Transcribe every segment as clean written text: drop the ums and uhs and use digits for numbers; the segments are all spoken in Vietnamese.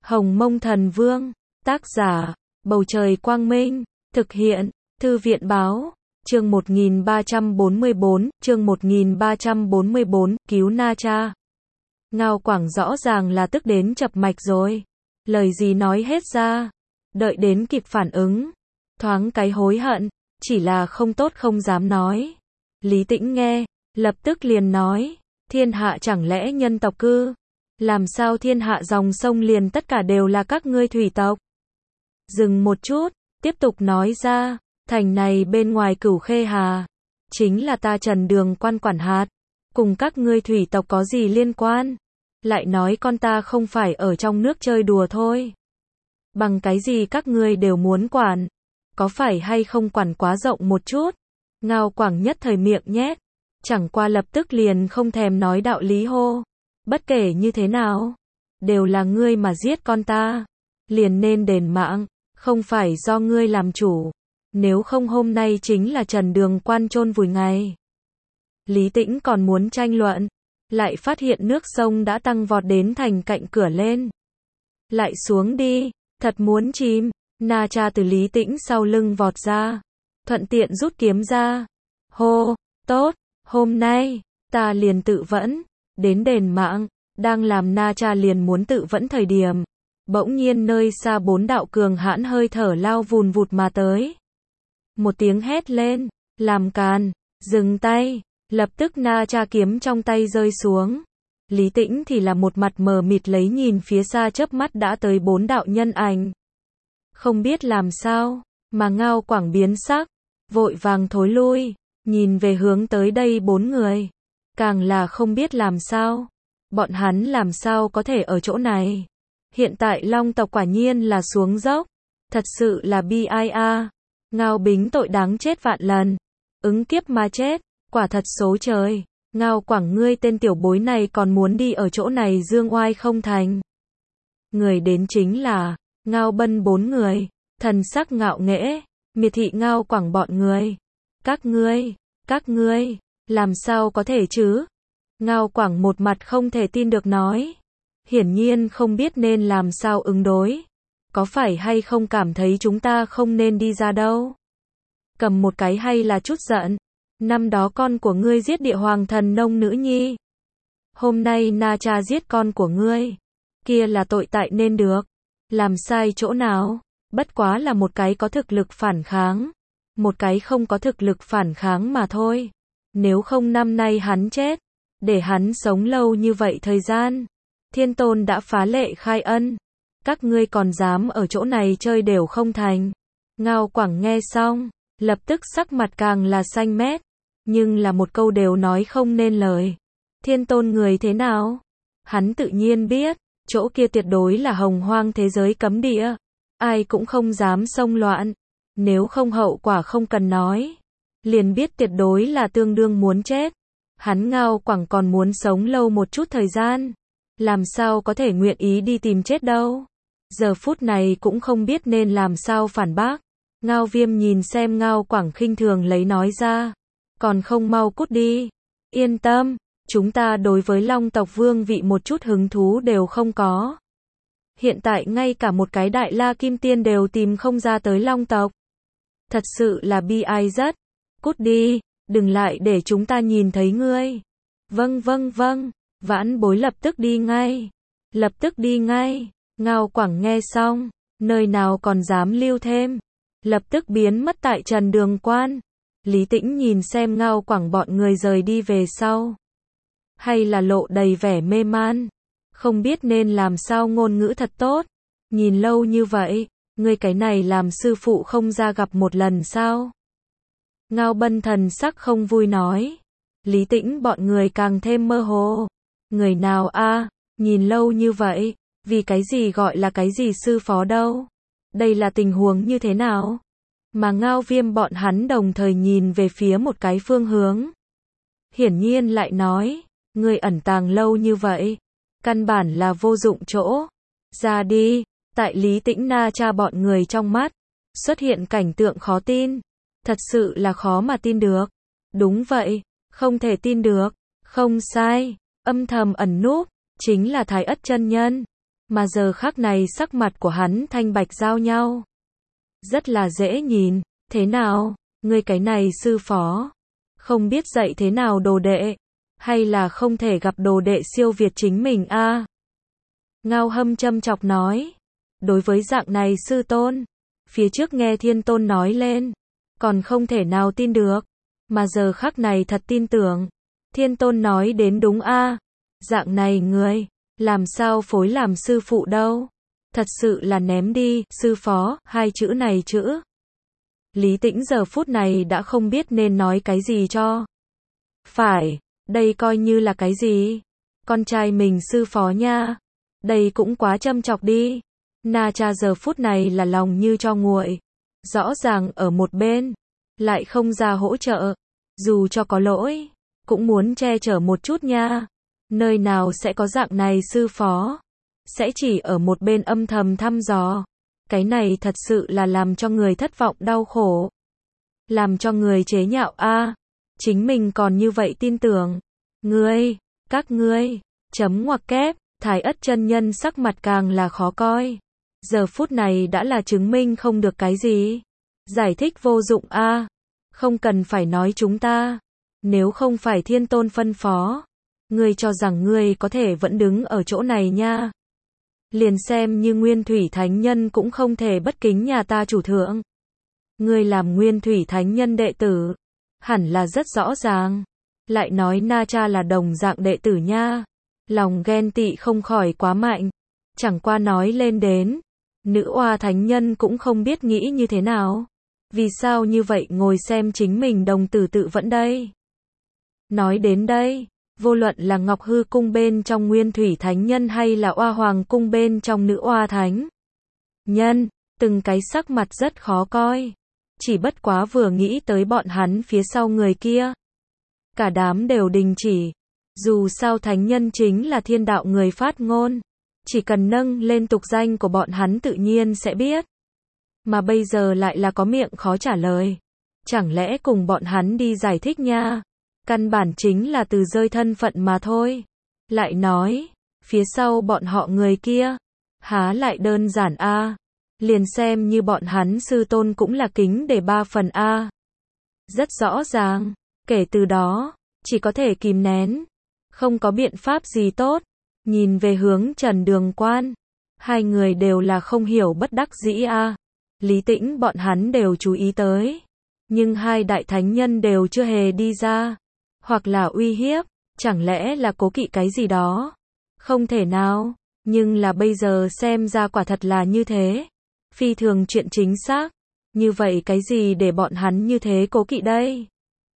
Hồng Mông Thần Vương, tác giả, Bầu Trời Quang Minh, thực hiện, Thư viện Báo, chương 1344, cứu Na Cha. Ngao Quảng rõ ràng là tức đến chập mạch rồi, lời gì nói hết ra, đợi đến kịp phản ứng, thoáng cái hối hận, chỉ là không tốt không dám nói. Lý Tĩnh nghe, lập tức liền nói, thiên hạ chẳng lẽ nhân tộc cư? Làm sao thiên hạ dòng sông liền tất cả đều là các ngươi thủy tộc? Dừng một chút, tiếp tục nói ra, thành này bên ngoài Cửu Khê Hà, chính là ta Trần Đường Quan quản hạt, cùng các ngươi thủy tộc có gì liên quan? Lại nói con ta không phải ở trong nước chơi đùa thôi. Bằng cái gì các ngươi đều muốn quản? Có phải hay không quản quá rộng một chút? Ngao Quảng nhất thời miệng nhét, chẳng qua lập tức liền không thèm nói đạo lý hô. Bất kể như thế nào, đều là ngươi mà giết con ta, liền nên đền mạng, không phải do ngươi làm chủ, nếu không hôm nay chính là Trần Đường Quan chôn vùi ngày. Lý Tĩnh còn muốn tranh luận, lại phát hiện nước sông đã tăng vọt đến thành cạnh cửa lên. Lại xuống đi, thật muốn chìm. Na Cha từ Lý Tĩnh sau lưng vọt ra, thuận tiện rút kiếm ra. Hô, tốt, hôm nay, ta liền tự vẫn, đến đền mạng. Đang làm Na Cha liền muốn tự vẫn thời điểm, bỗng nhiên nơi xa 4 đạo cường hãn hơi thở lao vùn vụt mà tới. Một tiếng hét lên, làm càn, dừng tay, lập tức Na Cha kiếm trong tay rơi xuống. Lý Tĩnh thì là một mặt mờ mịt lấy nhìn phía xa chớp mắt đã tới 4 đạo nhân ảnh. Không biết làm sao, mà Ngao Quảng biến sắc, vội vàng thối lui, nhìn về hướng tới đây 4 người, càng là không biết làm sao. Bọn hắn làm sao có thể ở chỗ này? Hiện tại Long tộc quả nhiên là xuống dốc, thật sự là bi ai a. Ngao Bính tội đáng chết vạn lần, ứng kiếp mà chết, quả thật số trời. Ngao Quảng ngươi tên tiểu bối này còn muốn đi ở chỗ này dương oai không thành. Người đến chính là Ngao Bân 4 người, thần sắc ngạo nghễ, miệt thị Ngao Quảng bọn người. Các ngươi, làm sao có thể chứ? Ngao Quảng một mặt không thể tin được nói. Hiển nhiên không biết nên làm sao ứng đối. Có phải hay không cảm thấy chúng ta không nên đi ra đâu? Cầm một cái hay là chút giận? Năm đó con của ngươi giết địa hoàng thần nông nữ nhi. Hôm nay Na Cha giết con của ngươi. Kia là tội tại nên được. Làm sai chỗ nào? Bất quá là một cái có thực lực phản kháng. Một cái không có thực lực phản kháng mà thôi. Nếu không năm nay hắn chết. Để hắn sống lâu như vậy thời gian. Thiên Tôn đã phá lệ khai ân. Các ngươi còn dám ở chỗ này chơi đều không thành. Ngao Quảng nghe xong, lập tức sắc mặt càng là xanh mét. Nhưng là một câu đều nói không nên lời. Thiên Tôn người thế nào? Hắn tự nhiên biết, chỗ kia tuyệt đối là hồng hoang thế giới cấm địa. Ai cũng không dám xông loạn. Nếu không hậu quả không cần nói. Liền biết tuyệt đối là tương đương muốn chết. Hắn Ngao Quảng còn muốn sống lâu một chút thời gian. Làm sao có thể nguyện ý đi tìm chết đâu. Giờ phút này cũng không biết nên làm sao phản bác. Ngao Viêm nhìn xem Ngao Quảng khinh thường lấy nói ra. Còn không mau cút đi. Yên tâm, chúng ta đối với Long tộc vương vị một chút hứng thú đều không có. Hiện tại ngay cả một cái Đại La Kim Tiên đều tìm không ra tới Long tộc. Thật sự là bi ai rất. Cút đi. Đừng lại để chúng ta nhìn thấy ngươi. Vâng, vãn bối lập tức đi ngay. Ngao Quảng nghe xong, nơi nào còn dám lưu thêm. Lập tức biến mất tại Trần Đường Quan. Lý Tĩnh nhìn xem Ngao Quảng bọn người rời đi về sau. Hay là lộ đầy vẻ mê man. Không biết nên làm sao ngôn ngữ thật tốt. Nhìn lâu như vậy, ngươi cái này làm sư phụ không ra gặp một lần sao? Ngao Bân thần sắc không vui nói. Lý Tĩnh bọn người càng thêm mơ hồ. Người nào a? Nhìn lâu như vậy, vì cái gì gọi là cái gì sư phó đâu? Đây là tình huống như thế nào? Mà Ngao Viêm bọn hắn đồng thời nhìn về phía một cái phương hướng. Hiển nhiên lại nói, người ẩn tàng lâu như vậy, căn bản là vô dụng chỗ. Ra đi, tại Lý Tĩnh Na Cha bọn người trong mắt, xuất hiện cảnh tượng khó tin. Thật sự là khó mà tin được. Đúng vậy, không thể tin được. Không sai, âm thầm ẩn núp, chính là Thái Ất chân nhân. Mà giờ khắc này sắc mặt của hắn thanh bạch giao nhau. Rất là dễ nhìn, thế nào, ngươi cái này sư phó, không biết dạy thế nào đồ đệ, hay là không thể gặp đồ đệ siêu việt chính mình a? Ngao Hâm châm chọc nói, đối với dạng này sư tôn, phía trước nghe Thiên Tôn nói lên, còn không thể nào tin được, mà giờ khắc này thật tin tưởng, Thiên Tôn nói đến đúng a, dạng này người, làm sao phối làm sư phụ đâu, thật sự là ném đi, sư phó, hai chữ này chữ. Lý Tĩnh giờ phút này đã không biết nên nói cái gì cho phải, đây coi như là cái gì, con trai mình sư phó nha, đây cũng quá châm chọc đi. Na Cha giờ phút này là lòng như cho nguội, rõ ràng ở một bên, lại không ra hỗ trợ, dù cho có lỗi, cũng muốn che chở một chút nha, nơi nào sẽ có dạng này sư phó, sẽ chỉ ở một bên âm thầm thăm dò, cái này thật sự là làm cho người thất vọng đau khổ, làm cho người chế nhạo a, chính mình còn như vậy tin tưởng, ngươi, các ngươi, chấm ngoặc kép, Thái Ất chân nhân sắc mặt càng là khó coi. Giờ phút này đã là chứng minh không được cái gì. Giải thích vô dụng a, không cần phải nói chúng ta. Nếu không phải Thiên Tôn phân phó, ngươi cho rằng ngươi có thể vẫn đứng ở chỗ này nha. Liền xem như Nguyên Thủy Thánh Nhân cũng không thể bất kính nhà ta chủ thượng. Ngươi làm Nguyên Thủy Thánh Nhân đệ tử, hẳn là rất rõ ràng. Lại nói Na Cha là đồng dạng đệ tử nha. Lòng ghen tị không khỏi quá mạnh. Chẳng qua nói lên đến, nữ oa thánh nhân cũng không biết nghĩ như thế nào. Vì sao như vậy ngồi xem chính mình đồng tử tự vẫn đây. Nói đến đây, vô luận là Ngọc Hư cung bên trong Nguyên Thủy Thánh Nhân hay là Oa Hoàng cung bên trong nữ oa thánh nhân, từng cái sắc mặt rất khó coi. Chỉ bất quá vừa nghĩ tới bọn hắn phía sau người kia, cả đám đều đình chỉ. Dù sao thánh nhân chính là thiên đạo người phát ngôn, chỉ cần nâng lên tục danh của bọn hắn tự nhiên sẽ biết. Mà bây giờ lại là có miệng khó trả lời. Chẳng lẽ cùng bọn hắn đi giải thích nha? Căn bản chính là từ rơi thân phận mà thôi. Lại nói, phía sau bọn họ người kia, há lại đơn giản a, liền xem như bọn hắn sư tôn cũng là kính để 3 phần a. Rất rõ ràng, kể từ đó, chỉ có thể kìm nén. Không có biện pháp gì tốt. Nhìn về hướng Trần Đường Quan, hai người đều là không hiểu bất đắc dĩ a. Lý Tĩnh bọn hắn đều chú ý tới, nhưng hai đại thánh nhân đều chưa hề đi ra, hoặc là uy hiếp, chẳng lẽ là cố kỵ cái gì đó? Không thể nào, nhưng là bây giờ xem ra quả thật là như thế. Phi thường chuyện chính xác, như vậy cái gì để bọn hắn như thế cố kỵ đây?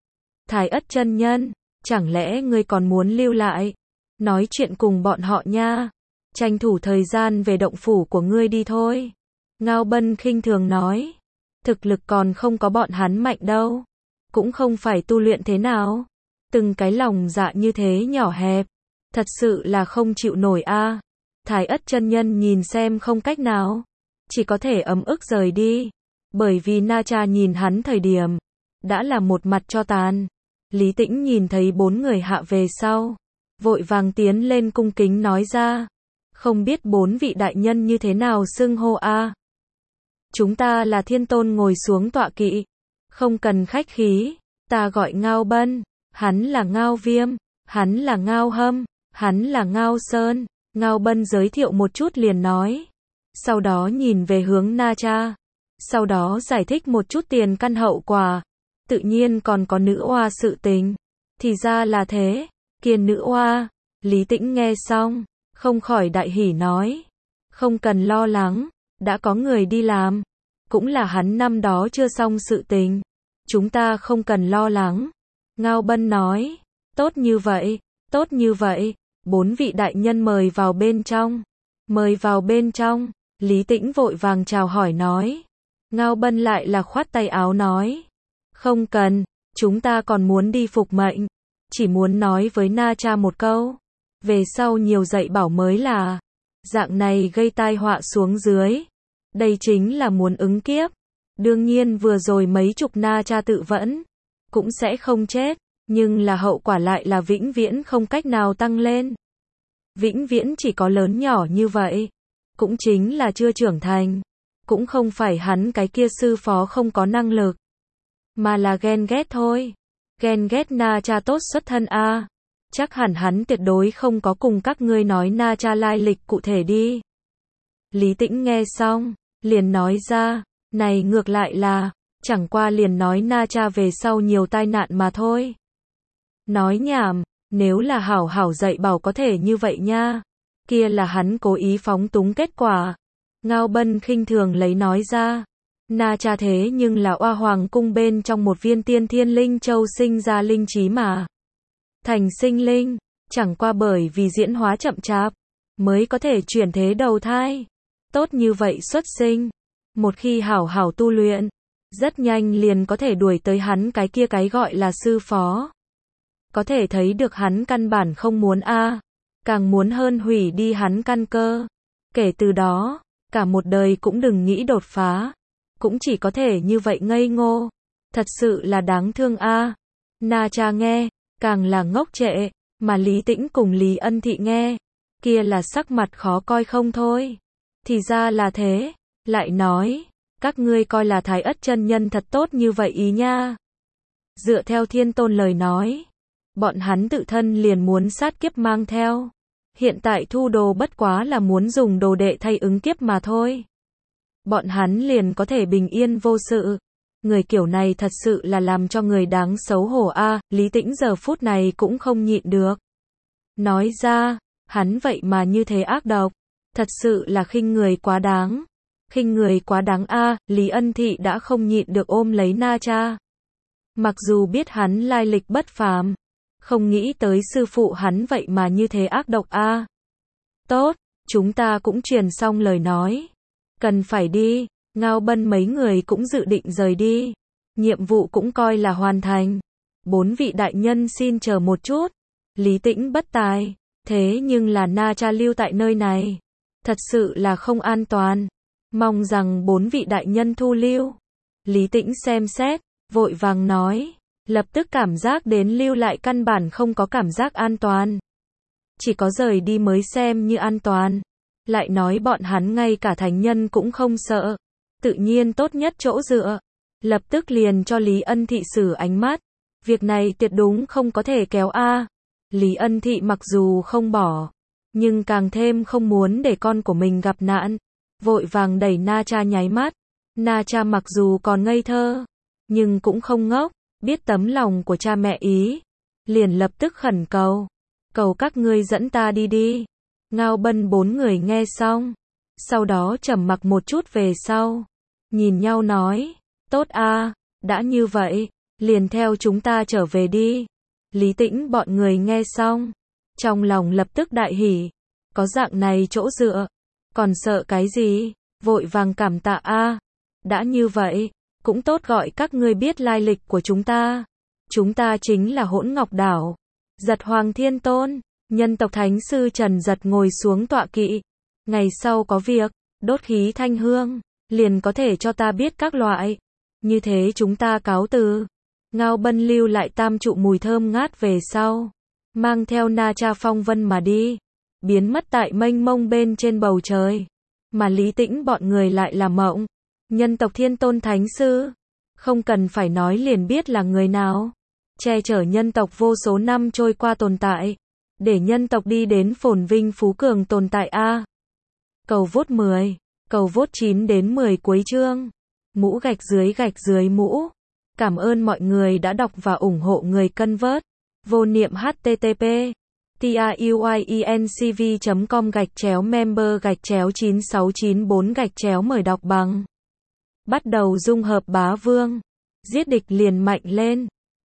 Thái Ất chân nhân, chẳng lẽ ngươi còn muốn lưu lại, nói chuyện cùng bọn họ nha, tranh thủ thời gian về động phủ của ngươi đi thôi. Ngao Bân khinh thường nói, thực lực còn không có bọn hắn mạnh đâu, cũng không phải tu luyện thế nào, từng cái lòng dạ như thế nhỏ hẹp, thật sự là không chịu nổi a. Thái Ất chân nhân nhìn xem không cách nào, chỉ có thể ấm ức rời đi, bởi vì Na Cha nhìn hắn thời điểm, đã là một mặt cho tàn. Lý Tĩnh nhìn thấy 4 người hạ về sau, vội vàng tiến lên cung kính nói ra, không biết 4 vị đại nhân như thế nào xưng hô a? Chúng ta là Thiên Tôn ngồi xuống tọa kỵ, không cần khách khí, ta gọi Ngao Bân, hắn là Ngao Viêm, hắn là Ngao Hâm, hắn là Ngao Sơn. Ngao Bân giới thiệu một chút liền nói, sau đó nhìn về hướng Na Cha, sau đó giải thích một chút tiền căn hậu quả, tự nhiên còn có nữ oa sự tình. Thì ra là thế, kiên nữ oa. Lý Tĩnh nghe xong, không khỏi đại hỉ nói, không cần lo lắng, đã có người đi làm, cũng là hắn năm đó chưa xong sự tình, chúng ta không cần lo lắng. Ngao Bân nói, tốt như vậy, tốt như vậy, 4 vị đại nhân mời vào bên trong, mời vào bên trong. Lý Tĩnh vội vàng chào hỏi nói, Ngao Bân lại là khoát tay áo nói, không cần, chúng ta còn muốn đi phục mệnh, chỉ muốn nói với Na Cha một câu, về sau nhiều dạy bảo mới là, dạng này gây tai họa xuống dưới, đây chính là muốn ứng kiếp. Đương nhiên vừa rồi mấy chục Na Cha tự vẫn, cũng sẽ không chết, nhưng là hậu quả lại là vĩnh viễn không cách nào tăng lên. Vĩnh viễn chỉ có lớn nhỏ như vậy. cũng chính là chưa trưởng thành. Cũng không phải hắn cái kia sư phó không có năng lực, mà là ghen ghét thôi. Ghen ghét Na Cha tốt xuất thân a. Chắc hẳn hắn tuyệt đối không có cùng các ngươi nói Na Cha lai lịch cụ thể đi. Lý Tĩnh nghe xong, liền nói ra, này ngược lại là, chẳng qua liền nói Na Cha về sau nhiều tai nạn mà thôi. Nói nhảm, nếu là hảo hảo dạy bảo có thể như vậy nha. Kia là hắn cố ý phóng túng kết quả. Ngao Bân khinh thường lấy nói ra. Na Cha thế nhưng là Oa Hoàng cung bên trong một viên tiên thiên linh châu sinh ra linh trí mà. Thành sinh linh, chẳng qua bởi vì diễn hóa chậm chạp, mới có thể chuyển thế đầu thai. Tốt như vậy xuất sinh, một khi hảo hảo tu luyện, rất nhanh liền có thể đuổi tới hắn cái kia cái gọi là sư phó. Có thể thấy được hắn căn bản không muốn a, càng muốn hơn hủy đi hắn căn cơ. Kể từ đó, cả một đời cũng đừng nghĩ đột phá, cũng chỉ có thể như vậy ngây ngô. Thật sự là đáng thương a. Na Cha nghe, càng là ngốc trệ, mà Lý Tĩnh cùng Lý Ân Thị nghe, kia là sắc mặt khó coi không thôi. Thì ra là thế, lại nói, các ngươi coi là Thái Ất chân nhân thật tốt như vậy ý nha. Dựa theo Thiên Tôn lời nói, bọn hắn tự thân liền muốn sát kiếp mang theo. Hiện tại thu đồ bất quá là muốn dùng đồ đệ thay ứng kiếp mà thôi. Bọn hắn liền có thể bình yên vô sự. Người kiểu này thật sự là làm cho người đáng xấu hổ a. Lý Tĩnh giờ phút này cũng không nhịn được. Nói ra, hắn vậy mà như thế ác độc. Thật sự là khinh người quá đáng. Khinh người quá đáng a. Lý Ân Thị đã không nhịn được ôm lấy Na Cha. Mặc dù biết hắn lai lịch bất phàm, không nghĩ tới sư phụ hắn vậy mà như thế ác độc a. Tốt, chúng ta cũng truyền xong lời nói. Cần phải đi. Ngao Bân mấy người cũng dự định rời đi. Nhiệm vụ cũng coi là hoàn thành. 4 vị đại nhân xin chờ một chút. Lý Tĩnh bất tài. Thế nhưng là Na Cha lưu tại nơi này. Thật sự là không an toàn. Mong rằng 4 vị đại nhân thu lưu. Lý Tĩnh xem xét, vội vàng nói. Lập tức cảm giác đến lưu lại căn bản không có cảm giác an toàn. Chỉ có rời đi mới xem như an toàn. Lại nói bọn hắn ngay cả thánh nhân cũng không sợ. Tự nhiên tốt nhất chỗ dựa. Lập tức liền cho Lý Ân Thị xử ánh mắt. Việc này tuyệt đúng không có thể kéo a. Lý Ân Thị mặc dù không bỏ, nhưng càng thêm không muốn để con của mình gặp nạn. Vội vàng đẩy Na Cha nháy mắt. Na Cha mặc dù còn ngây thơ, nhưng cũng không ngốc, biết tấm lòng của cha mẹ ý. Liền lập tức khẩn cầu. Cầu các ngươi dẫn ta đi đi. Ngao Bân 4 người nghe xong. Sau đó trầm mặc một chút về sau. Nhìn nhau nói. Tốt a, đã như vậy, liền theo chúng ta trở về đi. Lý Tĩnh bọn người nghe xong. Trong lòng lập tức đại hỉ. Có dạng này chỗ dựa. Còn sợ cái gì? Vội vàng cảm tạ a. Đã như vậy, cũng tốt gọi các ngươi biết lai lịch của chúng ta. Chúng ta chính là Hỗn Ngọc Đảo. Giật Hoàng Thiên Tôn. Nhân tộc Thánh Sư Trần Giật ngồi xuống tọa kỵ. Ngày sau có việc, đốt khí thanh hương, liền có thể cho ta biết các loại. Như thế chúng ta cáo từ. Ngao Bân lưu lại tam trụ mùi thơm ngát về sau. Mang theo Na Cha phong vân mà đi. Biến mất tại mênh mông bên trên bầu trời. Mà Lý Tĩnh bọn người lại là mộng. Nhân tộc Thiên Tôn Thánh Sư. Không cần phải nói liền biết là người nào. Che chở nhân tộc vô số năm trôi qua tồn tại. Để nhân tộc đi đến phồn vinh phú cường tồn tại a. Cầu vote 10, cầu vote 9 đến 10 cuối chương. Mũ gạch dưới mũ. Cảm ơn mọi người đã đọc và ủng hộ người cân vớt. Vô niệm http truyencv.com/member/9694 mời đọc bằng. Bắt đầu dung hợp bá vương. Giết địch liền mạnh lên.